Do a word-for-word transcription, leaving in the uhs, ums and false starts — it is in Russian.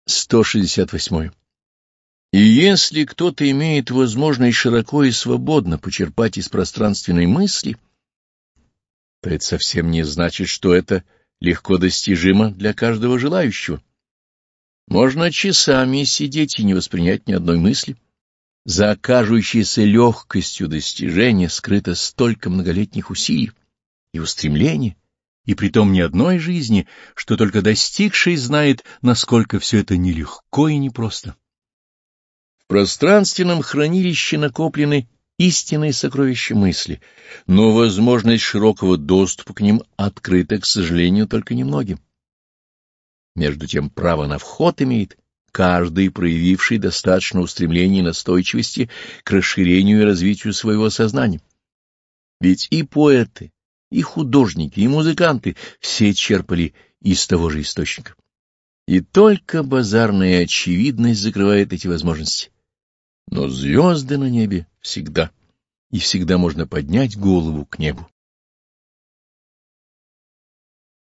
сто шестьдесят восьмое. И если кто-то имеет возможность широко и свободно почерпать из пространственной мысли, то это совсем не значит, что это легко достижимо для каждого желающего. Можно часами сидеть и не воспринять ни одной мысли. За кажущейся легкостью достижения скрыто столько многолетних усилий и устремлений, и притом ни одной жизни, что только достигший знает, насколько все это нелегко и непросто. В пространственном хранилище накоплены истинные сокровища мысли, но возможность широкого доступа к ним открыта, к сожалению, только немногим. Между тем право на вход имеет каждый, проявивший достаточно устремления и настойчивости к расширению и развитию своего сознания. Ведь и поэты, и художники, и музыканты все черпали из того же источника. И только базарная очевидность закрывает эти возможности. Но звезды на небе всегда, и всегда можно поднять голову к небу.